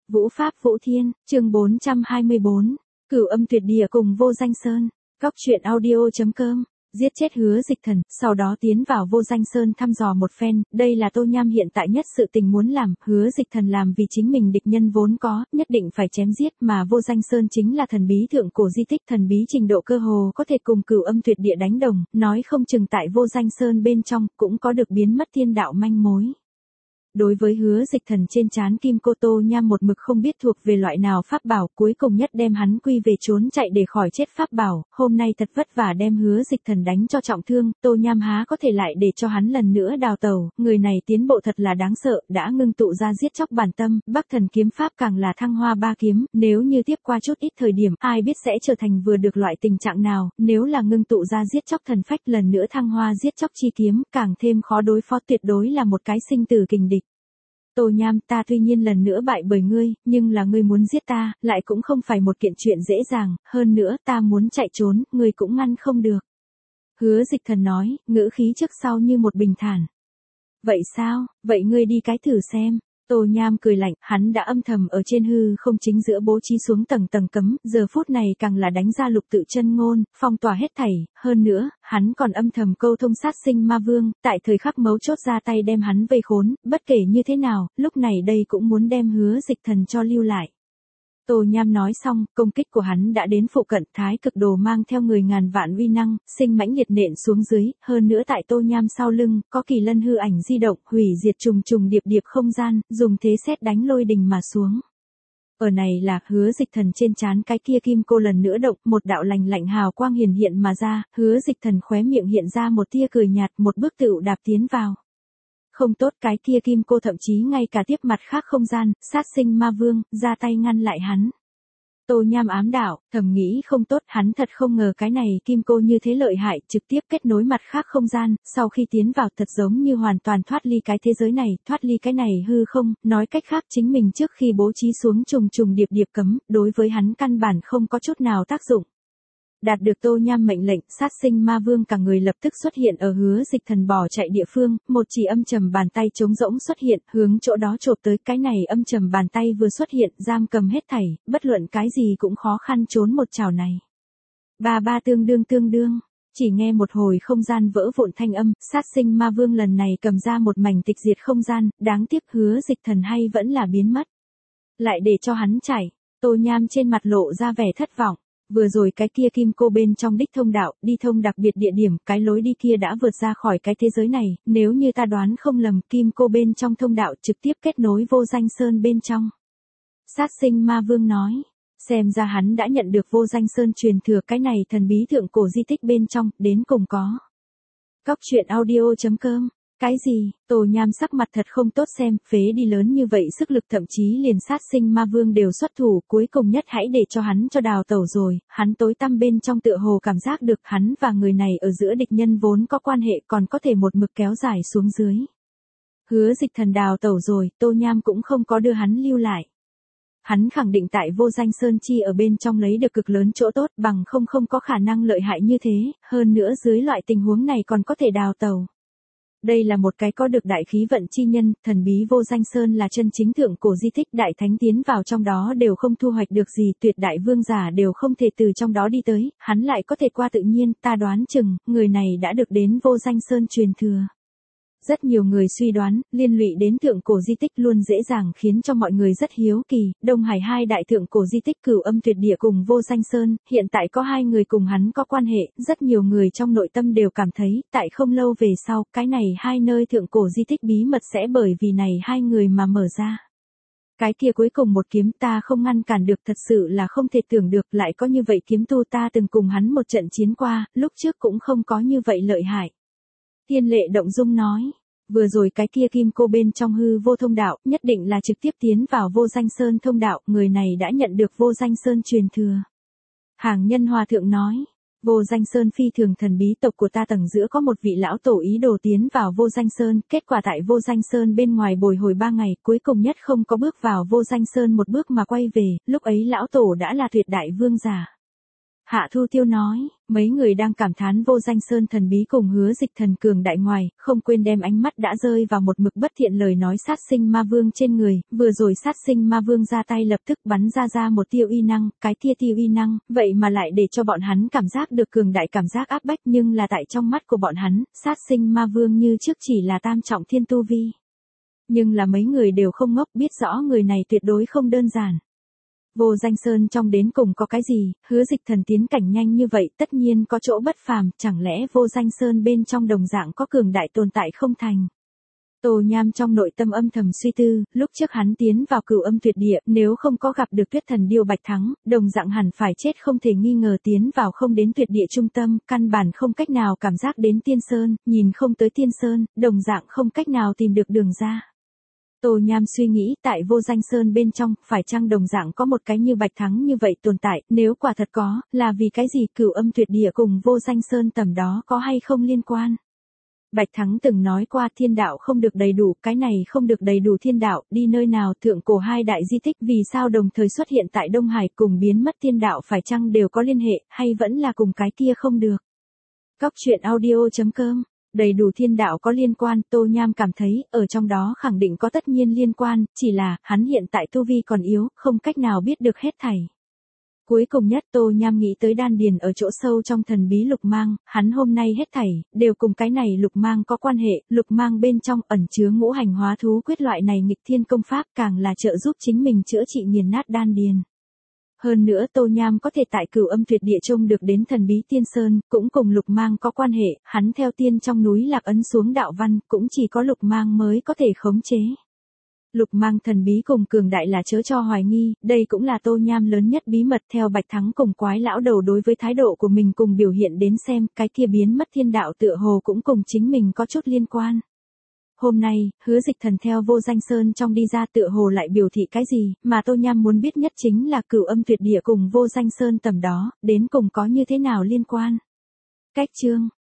Vũ Pháp Vũ Thiên, chương 424, Cửu Âm Tuyệt Địa cùng Vô Danh Sơn. Góc truyện audio.com. Giết chết Hứa Dịch Thần, sau đó tiến vào Vô Danh Sơn thăm dò một phen, đây là Tô Nham hiện tại nhất sự tình muốn làm, Hứa Dịch Thần làm vì chính mình địch nhân vốn có, nhất định phải chém giết, mà Vô Danh Sơn chính là thần bí thượng cổ di tích, thần bí trình độ cơ hồ có thể cùng Cửu Âm Tuyệt Địa đánh đồng, nói không chừng tại Vô Danh Sơn bên trong cũng có được biến mất thiên đạo manh mối. Đối với Hứa Dịch Thần trên trán kim cô Tô Nham một mực không biết thuộc về loại nào pháp bảo, cuối cùng nhất đem hắn quy về trốn chạy để khỏi chết pháp bảo, hôm nay thật vất vả đem Hứa Dịch Thần đánh cho trọng thương, Tô Nham há có thể lại để cho hắn lần nữa đào tẩu, người này tiến bộ thật là đáng sợ, đã ngưng tụ ra giết chóc bản tâm, Bắc Thần kiếm pháp càng là thăng hoa ba kiếm, nếu như tiếp qua chút ít thời điểm, ai biết sẽ trở thành vừa được loại tình trạng nào, nếu là ngưng tụ ra giết chóc thần phách lần nữa thăng hoa giết chóc chi kiếm, càng thêm khó đối phó, tuyệt đối là một cái sinh tử kình địch. Tô Nham, ta tuy nhiên lần nữa bại bởi ngươi, nhưng là ngươi muốn giết ta, lại cũng không phải một kiện chuyện dễ dàng, hơn nữa ta muốn chạy trốn, ngươi cũng ngăn không được. Hứa Dịch Thần nói, ngữ khí trước sau như một bình thản. Vậy sao, vậy ngươi đi cái thử xem. Tô Nham cười lạnh, hắn đã âm thầm ở trên hư không chính giữa bố trí xuống tầng tầng cấm, giờ phút này càng là đánh ra lục tự chân ngôn, phong tỏa hết thảy, hơn nữa, hắn còn âm thầm câu thông sát sinh ma vương, tại thời khắc mấu chốt ra tay đem hắn vây khốn, bất kể như thế nào, lúc này đây cũng muốn đem Hứa Dịch Thần cho lưu lại. Tô Nham nói xong, công kích của hắn đã đến phụ cận, thái cực đồ mang theo người ngàn vạn uy năng, sinh mãnh liệt nện xuống dưới, hơn nữa tại Tô Nham sau lưng, có kỳ lân hư ảnh di động, hủy diệt trùng trùng điệp điệp không gian, dùng thế sét đánh lôi đình mà xuống. Ở này là Hứa Dịch Thần trên trán cái kia kim cô lần nữa động, một đạo lạnh lạnh hào quang hiển hiện mà ra, Hứa Dịch Thần khóe miệng hiện ra một tia cười nhạt, một bước tựu đạp tiến vào. Không tốt, cái kia kim cô thậm chí ngay cả tiếp mặt khác không gian, sát sinh ma vương, ra tay ngăn lại hắn. Tô Nham ám đạo, thầm nghĩ không tốt, hắn thật không ngờ cái này kim cô như thế lợi hại, trực tiếp kết nối mặt khác không gian, sau khi tiến vào thật giống như hoàn toàn thoát ly cái thế giới này, thoát ly cái này hư không, nói cách khác chính mình trước khi bố trí xuống trùng trùng điệp điệp cấm, đối với hắn căn bản không có chút nào tác dụng. Đạt được Tô Nham mệnh lệnh, sát sinh ma vương cả người lập tức xuất hiện ở Hứa Dịch Thần bỏ chạy địa phương, một chỉ âm trầm bàn tay trống rỗng xuất hiện, hướng chỗ đó chộp tới, cái này âm trầm bàn tay vừa xuất hiện, giam cầm hết thảy, bất luận cái gì cũng khó khăn trốn một chảo này. Ba tương đương, chỉ nghe một hồi không gian vỡ vụn thanh âm, sát sinh ma vương lần này cầm ra một mảnh tịch diệt không gian, đáng tiếc Hứa Dịch Thần hay vẫn là biến mất. Lại để cho hắn chạy, Tô Nham trên mặt lộ ra vẻ thất vọng. Vừa rồi cái kia kim cô bên trong đích thông đạo, đi thông đặc biệt địa điểm, cái lối đi kia đã vượt ra khỏi cái thế giới này, nếu như ta đoán không lầm, kim cô bên trong thông đạo trực tiếp kết nối Vô Danh Sơn bên trong. Sát sinh ma vương nói, xem ra hắn đã nhận được Vô Danh Sơn truyền thừa, cái này thần bí thượng cổ di tích bên trong, đến cùng có. Góc truyện audio.com. Cái gì, Tô Nham sắc mặt thật không tốt xem, phế đi lớn như vậy sức lực, thậm chí liền sát sinh ma vương đều xuất thủ, cuối cùng nhất hãy để cho hắn cho đào tẩu rồi, hắn tối tăm bên trong tựa hồ cảm giác được hắn và người này ở giữa địch nhân vốn có quan hệ còn có thể một mực kéo dài xuống dưới. Hứa Dịch Thần đào tẩu rồi, Tô Nham cũng không có đưa hắn lưu lại. Hắn khẳng định tại Vô Danh Sơn chi ở bên trong lấy được cực lớn chỗ tốt, bằng không có khả năng lợi hại như thế, hơn nữa dưới loại tình huống này còn có thể đào tẩu. Đây là một cái có được đại khí vận chi nhân, thần bí Vô Danh Sơn là chân chính thượng cổ di tích, đại thánh tiến vào trong đó đều không thu hoạch được gì, tuyệt đại vương giả đều không thể từ trong đó đi tới, hắn lại có thể qua tự nhiên, ta đoán chừng, người này đã được đến Vô Danh Sơn truyền thừa. Rất nhiều người suy đoán, liên lụy đến thượng cổ di tích luôn dễ dàng khiến cho mọi người rất hiếu kỳ, Đông Hải hai đại thượng cổ di tích Cửu Âm Tuyệt Địa cùng Vô Danh Sơn, hiện tại có hai người cùng hắn có quan hệ, rất nhiều người trong nội tâm đều cảm thấy, tại không lâu về sau, cái này hai nơi thượng cổ di tích bí mật sẽ bởi vì này hai người mà mở ra. Cái kia cuối cùng một kiếm ta không ngăn cản được, thật sự là không thể tưởng được, lại có như vậy kiếm tu, ta từng cùng hắn một trận chiến qua, lúc trước cũng không có như vậy lợi hại. Thiên Lệ động dung nói, vừa rồi cái kia kim cô bên trong hư vô thông đạo, nhất định là trực tiếp tiến vào Vô Danh Sơn thông đạo, người này đã nhận được Vô Danh Sơn truyền thừa. Hàng Nhân Hòa Thượng nói, Vô Danh Sơn phi thường thần bí, tộc của ta tầng giữa có một vị lão tổ ý đồ tiến vào Vô Danh Sơn, kết quả tại Vô Danh Sơn bên ngoài bồi hồi 3 ngày, cuối cùng nhất không có bước vào Vô Danh Sơn một bước mà quay về, lúc ấy lão tổ đã là tuyệt đại vương giả. Hạ Thu Tiêu nói, mấy người đang cảm thán Vô Danh Sơn thần bí cùng Hứa Dịch Thần cường đại ngoài, không quên đem ánh mắt đã rơi vào một mực bất thiện lời nói sát sinh ma vương trên người, vừa rồi sát sinh ma vương ra tay lập tức bắn ra một tiêu uy năng, cái kia tiêu uy năng, vậy mà lại để cho bọn hắn cảm giác được cường đại cảm giác áp bách, nhưng là tại trong mắt của bọn hắn, sát sinh ma vương như trước chỉ là tam trọng thiên tu vi. Nhưng là mấy người đều không ngốc, biết rõ người này tuyệt đối không đơn giản. Vô Danh Sơn trong đến cùng có cái gì, Hứa Dịch Thần tiến cảnh nhanh như vậy tất nhiên có chỗ bất phàm, chẳng lẽ Vô Danh Sơn bên trong đồng dạng có cường đại tồn tại không thành. Tô Nham trong nội tâm âm thầm suy tư, lúc trước hắn tiến vào Cửu Âm Tuyệt Địa, nếu không có gặp được Tuyết Thần Điêu Bạch Thắng, đồng dạng hẳn phải chết không thể nghi ngờ, tiến vào không đến Tuyệt Địa trung tâm, căn bản không cách nào cảm giác đến Tiên Sơn, nhìn không tới Tiên Sơn, đồng dạng không cách nào tìm được đường ra. Tô Nham suy nghĩ tại Vô Danh Sơn bên trong, phải chăng đồng dạng có một cái như Bạch Thắng như vậy tồn tại, nếu quả thật có, là vì cái gì Cửu Âm Tuyệt Địa cùng Vô Danh Sơn tầm đó có hay không liên quan? Bạch Thắng từng nói qua thiên đạo không được đầy đủ, cái này không được đầy đủ thiên đạo, đi nơi nào thượng cổ hai đại di tích vì sao đồng thời xuất hiện tại Đông Hải cùng biến mất thiên đạo phải chăng đều có liên hệ, hay vẫn là cùng cái kia không được? Cóc truyện audio.com. Đầy đủ thiên đạo có liên quan, Tô Nham cảm thấy, ở trong đó khẳng định có tất nhiên liên quan, chỉ là, hắn hiện tại tu vi còn yếu, không cách nào biết được hết thảy. Cuối cùng nhất Tô Nham nghĩ tới đan điền ở chỗ sâu trong thần bí lục mang, hắn hôm nay hết thảy, đều cùng cái này lục mang có quan hệ, lục mang bên trong ẩn chứa ngũ hành hóa thú quyết loại này nghịch thiên công pháp càng là trợ giúp chính mình chữa trị nghiền nát đan điền. Hơn nữa Tô Nham có thể tại Cửu Âm Tuyệt Địa trông được đến thần bí Tiên Sơn, cũng cùng lục mang có quan hệ, hắn theo tiên trong núi lạc ấn xuống đạo văn, cũng chỉ có lục mang mới có thể khống chế. Lục mang thần bí cùng cường đại là chớ cho hoài nghi, đây cũng là Tô Nham lớn nhất bí mật theo Bạch Thắng cùng quái lão đầu đối với thái độ của mình cùng biểu hiện đến xem, cái kia biến mất thiên đạo tựa hồ cũng cùng chính mình có chút liên quan. Hôm nay, Hứa Dịch Thần theo Vô Danh Sơn trong đi ra tựa hồ lại biểu thị cái gì, mà Tô Nham muốn biết nhất chính là Cửu Âm Tuyệt Địa cùng Vô Danh Sơn tầm đó, đến cùng có như thế nào liên quan. Cách chương